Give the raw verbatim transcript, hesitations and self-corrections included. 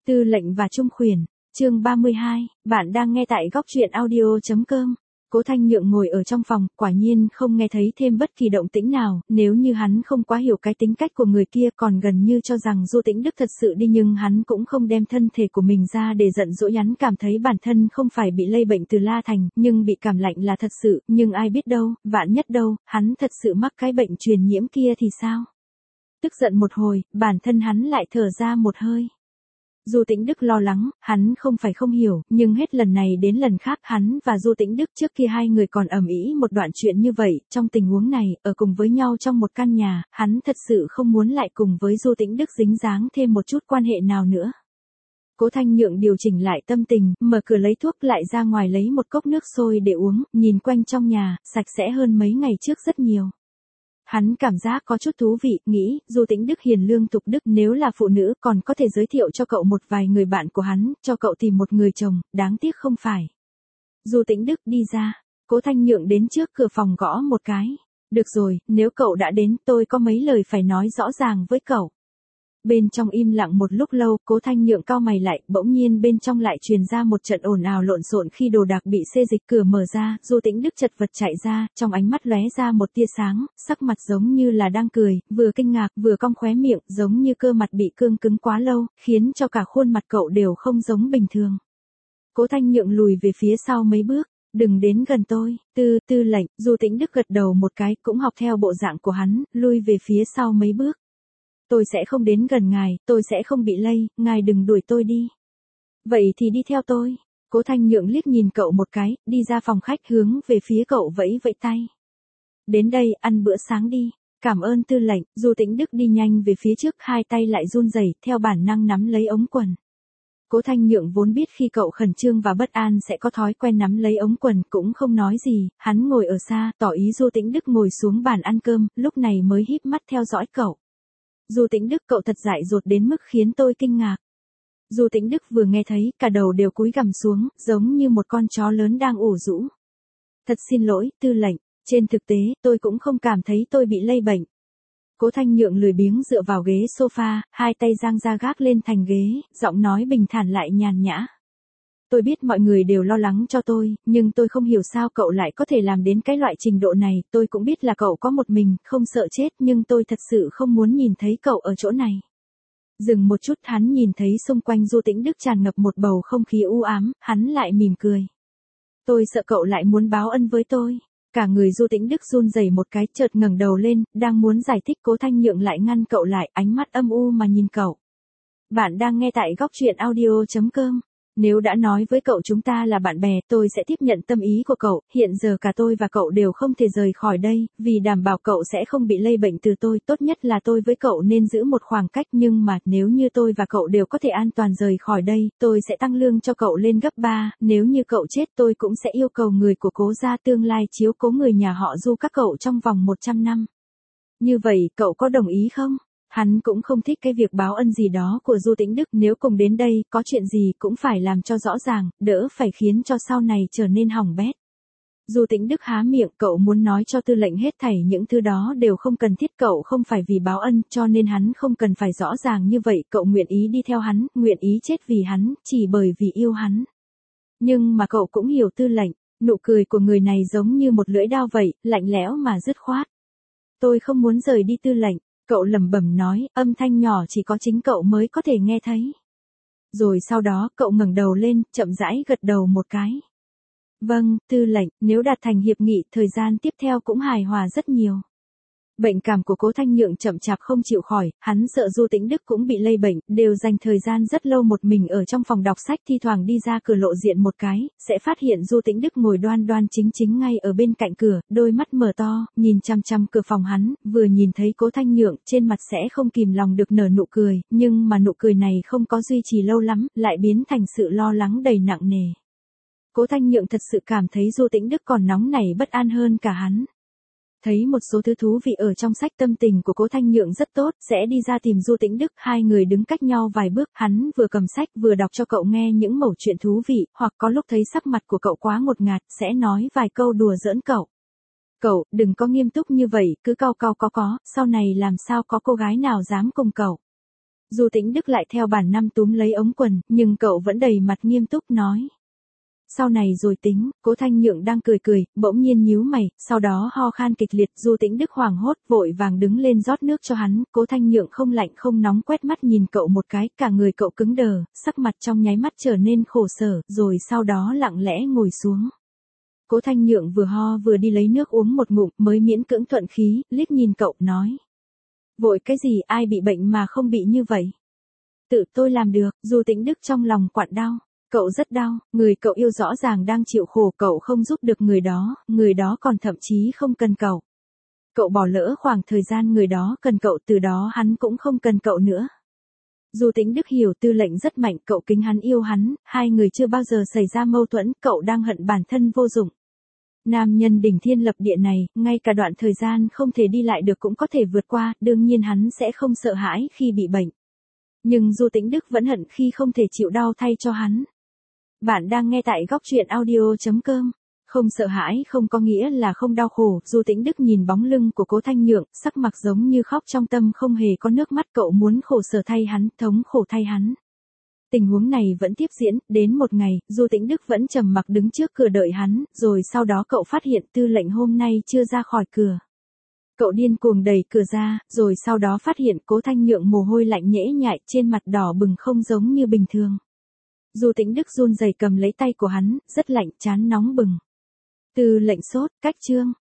Tư lệnh và Trung Khuyển, chương ba mươi hai, bạn đang nghe tại góc truyện audio.com. Cố Thanh Nhượng ngồi ở trong phòng, quả nhiên không nghe thấy thêm bất kỳ động tĩnh nào, nếu như hắn không quá hiểu cái tính cách của người kia còn gần như cho rằng Du Tĩnh Đức thật sự đi, nhưng hắn cũng không đem thân thể của mình ra để giận dỗi. Hắn cảm thấy bản thân không phải bị lây bệnh từ La Thành, nhưng bị cảm lạnh là thật sự, nhưng ai biết đâu, vạn nhất đâu, hắn thật sự mắc cái bệnh truyền nhiễm kia thì sao? Tức giận một hồi, bản thân hắn lại thở ra một hơi. Du Tĩnh Đức lo lắng, hắn không phải không hiểu, nhưng hết lần này đến lần khác hắn và Du Tĩnh Đức trước kia hai người còn ầm ĩ một đoạn chuyện như vậy, trong tình huống này, ở cùng với nhau trong một căn nhà, hắn thật sự không muốn lại cùng với Du Tĩnh Đức dính dáng thêm một chút quan hệ nào nữa. Cố Thanh Nhượng điều chỉnh lại tâm tình, mở cửa lấy thuốc lại ra ngoài lấy một cốc nước sôi để uống, nhìn quanh trong nhà, sạch sẽ hơn mấy ngày trước rất nhiều. Hắn cảm giác có chút thú vị, nghĩ, Du Tĩnh Đức hiền lương tục đức, nếu là phụ nữ còn có thể giới thiệu cho cậu một vài người bạn của hắn, cho cậu tìm một người chồng, đáng tiếc không phải. Du Tĩnh Đức đi ra, Cố Thanh Nhượng đến trước cửa phòng gõ một cái. Được rồi, nếu cậu đã đến, tôi có mấy lời phải nói rõ ràng với cậu. Bên trong im lặng một lúc lâu, Cố Thanh Nhượng cau mày lại, bỗng nhiên bên trong lại truyền ra một trận ồn ào lộn xộn khi đồ đạc bị xê dịch. Cửa mở ra, Du Tĩnh Đức chật vật chạy ra, trong ánh mắt lóe ra một tia sáng, sắc mặt giống như là đang cười, vừa kinh ngạc, vừa cong khóe miệng, giống như cơ mặt bị cương cứng quá lâu, khiến cho cả khuôn mặt cậu đều không giống bình thường. Cố Thanh Nhượng lùi về phía sau mấy bước. Đừng đến gần tôi, tư, tư lệnh. Du Tĩnh Đức gật đầu một cái, cũng học theo bộ dạng của hắn, lui về phía sau mấy bước. Tôi sẽ không đến gần ngài, tôi sẽ không bị lây, ngài đừng đuổi tôi đi. Vậy thì đi theo tôi. Cố Thanh Nhượng liếc nhìn cậu một cái, đi ra phòng khách hướng về phía cậu vẫy vẫy tay. Đến đây, ăn bữa sáng đi. Cảm ơn tư lệnh. Du Tĩnh Đức đi nhanh về phía trước, hai tay lại run rẩy, theo bản năng nắm lấy ống quần. Cố Thanh Nhượng vốn biết khi cậu khẩn trương và bất an sẽ có thói quen nắm lấy ống quần, cũng không nói gì, hắn ngồi ở xa, tỏ ý Du Tĩnh Đức ngồi xuống bàn ăn cơm, lúc này mới híp mắt theo dõi cậu. Du Tĩnh Đức, cậu thật dại dột đến mức khiến tôi kinh ngạc. Du Tĩnh Đức vừa nghe thấy, cả đầu đều cúi gằm xuống, giống như một con chó lớn đang ủ rũ. Thật xin lỗi, tư lệnh, trên thực tế, tôi cũng không cảm thấy tôi bị lây bệnh. Cố Thanh Nhượng lười biếng dựa vào ghế sofa, hai tay giang ra gác lên thành ghế, giọng nói bình thản lại nhàn nhã. Tôi biết mọi người đều lo lắng cho tôi, nhưng tôi không hiểu sao cậu lại có thể làm đến cái loại trình độ này. Tôi cũng biết là cậu có một mình, không sợ chết, nhưng tôi thật sự không muốn nhìn thấy cậu ở chỗ này. Dừng một chút, hắn nhìn thấy xung quanh Du Tĩnh Đức tràn ngập một bầu không khí u ám, hắn lại mỉm cười. Tôi sợ cậu lại muốn báo ân với tôi. Cả người Du Tĩnh Đức run rẩy một cái, chợt ngẩng đầu lên, đang muốn giải thích, Cố Thanh Nhượng lại ngăn cậu lại, ánh mắt âm u mà nhìn cậu. Bạn đang nghe tại góc truyện audio.com. Nếu đã nói với cậu chúng ta là bạn bè, tôi sẽ tiếp nhận tâm ý của cậu, hiện giờ cả tôi và cậu đều không thể rời khỏi đây, vì đảm bảo cậu sẽ không bị lây bệnh từ tôi, tốt nhất là tôi với cậu nên giữ một khoảng cách, nhưng mà, nếu như tôi và cậu đều có thể an toàn rời khỏi đây, tôi sẽ tăng lương cho cậu lên gấp ba, nếu như cậu chết tôi cũng sẽ yêu cầu người của Cố gia tương lai chiếu cố người nhà họ Du các cậu trong vòng một trăm năm. Như vậy, cậu có đồng ý không? Hắn cũng không thích cái việc báo ân gì đó của Du Tĩnh Đức, nếu cùng đến đây, có chuyện gì cũng phải làm cho rõ ràng, đỡ phải khiến cho sau này trở nên hỏng bét. Du Tĩnh Đức há miệng, cậu muốn nói cho tư lệnh hết thảy những thứ đó đều không cần thiết, cậu không phải vì báo ân, cho nên hắn không cần phải rõ ràng như vậy, cậu nguyện ý đi theo hắn, nguyện ý chết vì hắn, chỉ bởi vì yêu hắn. Nhưng mà cậu cũng hiểu tư lệnh, nụ cười của người này giống như một lưỡi dao vậy, lạnh lẽo mà dứt khoát. Tôi không muốn rời đi tư lệnh. Cậu lẩm bẩm nói, âm thanh nhỏ chỉ có chính cậu mới có thể nghe thấy. Rồi sau đó, cậu ngẩng đầu lên, chậm rãi gật đầu một cái. Vâng, tư lệnh, nếu đạt thành hiệp nghị, thời gian tiếp theo cũng hài hòa rất nhiều. Bệnh cảm của Cố Thanh Nhượng chậm chạp không chịu khỏi, hắn sợ Du Tĩnh Đức cũng bị lây bệnh, đều dành thời gian rất lâu một mình ở trong phòng đọc sách, thi thoảng đi ra cửa lộ diện một cái, sẽ phát hiện Du Tĩnh Đức ngồi đoan đoan chính chính ngay ở bên cạnh cửa, đôi mắt mở to, nhìn chăm chăm cửa phòng hắn, vừa nhìn thấy Cố Thanh Nhượng, trên mặt sẽ không kìm lòng được nở nụ cười, nhưng mà nụ cười này không có duy trì lâu lắm, lại biến thành sự lo lắng đầy nặng nề. Cố Thanh Nhượng thật sự cảm thấy Du Tĩnh Đức còn nóng nảy bất an hơn cả hắn. Thấy một số thứ thú vị ở trong sách, tâm tình của Cố Thanh Nhượng rất tốt, sẽ đi ra tìm Du Tĩnh Đức, hai người đứng cách nhau vài bước, hắn vừa cầm sách vừa đọc cho cậu nghe những mẩu chuyện thú vị, hoặc có lúc thấy sắc mặt của cậu quá ngột ngạt, sẽ nói vài câu đùa giỡn cậu. Cậu, đừng có nghiêm túc như vậy, cứ cau cau có có, sau này làm sao có cô gái nào dám cùng cậu. Du Tĩnh Đức lại theo bản năng túm lấy ống quần, nhưng cậu vẫn đầy mặt nghiêm túc nói. Sau này rồi tính. Cố Thanh Nhượng đang cười cười, bỗng nhiên nhíu mày, sau đó ho khan kịch liệt. Du Tĩnh Đức hoảng hốt, vội vàng đứng lên rót nước cho hắn. Cố Thanh Nhượng không lạnh không nóng quét mắt nhìn cậu một cái, cả người cậu cứng đờ, sắc mặt trong nháy mắt trở nên khổ sở, rồi sau đó lặng lẽ ngồi xuống. Cố Thanh Nhượng vừa ho vừa đi lấy nước uống một ngụm, mới miễn cưỡng thuận khí, liếc nhìn cậu, nói. Vội cái gì, ai bị bệnh mà không bị như vậy? Tự tôi làm được. Du Tĩnh Đức trong lòng quặn đau. Cậu rất đau, người cậu yêu rõ ràng đang chịu khổ, cậu không giúp được người đó, người đó còn thậm chí không cần cậu. Cậu bỏ lỡ khoảng thời gian người đó cần cậu, từ đó hắn cũng không cần cậu nữa. Du Tĩnh Đức hiểu Tư Lệnh rất mạnh, cậu kính hắn yêu hắn, hai người chưa bao giờ xảy ra mâu thuẫn, cậu đang hận bản thân vô dụng. Nam nhân đỉnh thiên lập địa này, ngay cả đoạn thời gian không thể đi lại được cũng có thể vượt qua, đương nhiên hắn sẽ không sợ hãi khi bị bệnh. Nhưng Du Tĩnh Đức vẫn hận khi không thể chịu đau thay cho hắn. Bạn đang nghe tại góc truyện audio chấm com. Không sợ hãi không có nghĩa là không đau khổ. Du Tĩnh Đức nhìn bóng lưng của Cố Thanh Nhượng, sắc mặt giống như khóc trong tâm không hề có nước mắt, cậu muốn khổ sở thay hắn, thống khổ thay hắn. Tình huống này vẫn tiếp diễn, đến một ngày, Du Tĩnh Đức vẫn trầm mặc đứng trước cửa đợi hắn, rồi sau đó cậu phát hiện Tư Lệnh hôm nay chưa ra khỏi cửa. Cậu điên cuồng đẩy cửa ra, rồi sau đó phát hiện Cố Thanh Nhượng mồ hôi lạnh nhễ nhại, trên mặt đỏ bừng không giống như bình thường. Du Tĩnh Đức run rẩy cầm lấy tay của hắn, rất lạnh, trán nóng bừng. Tư Lệnh sốt, cách chương.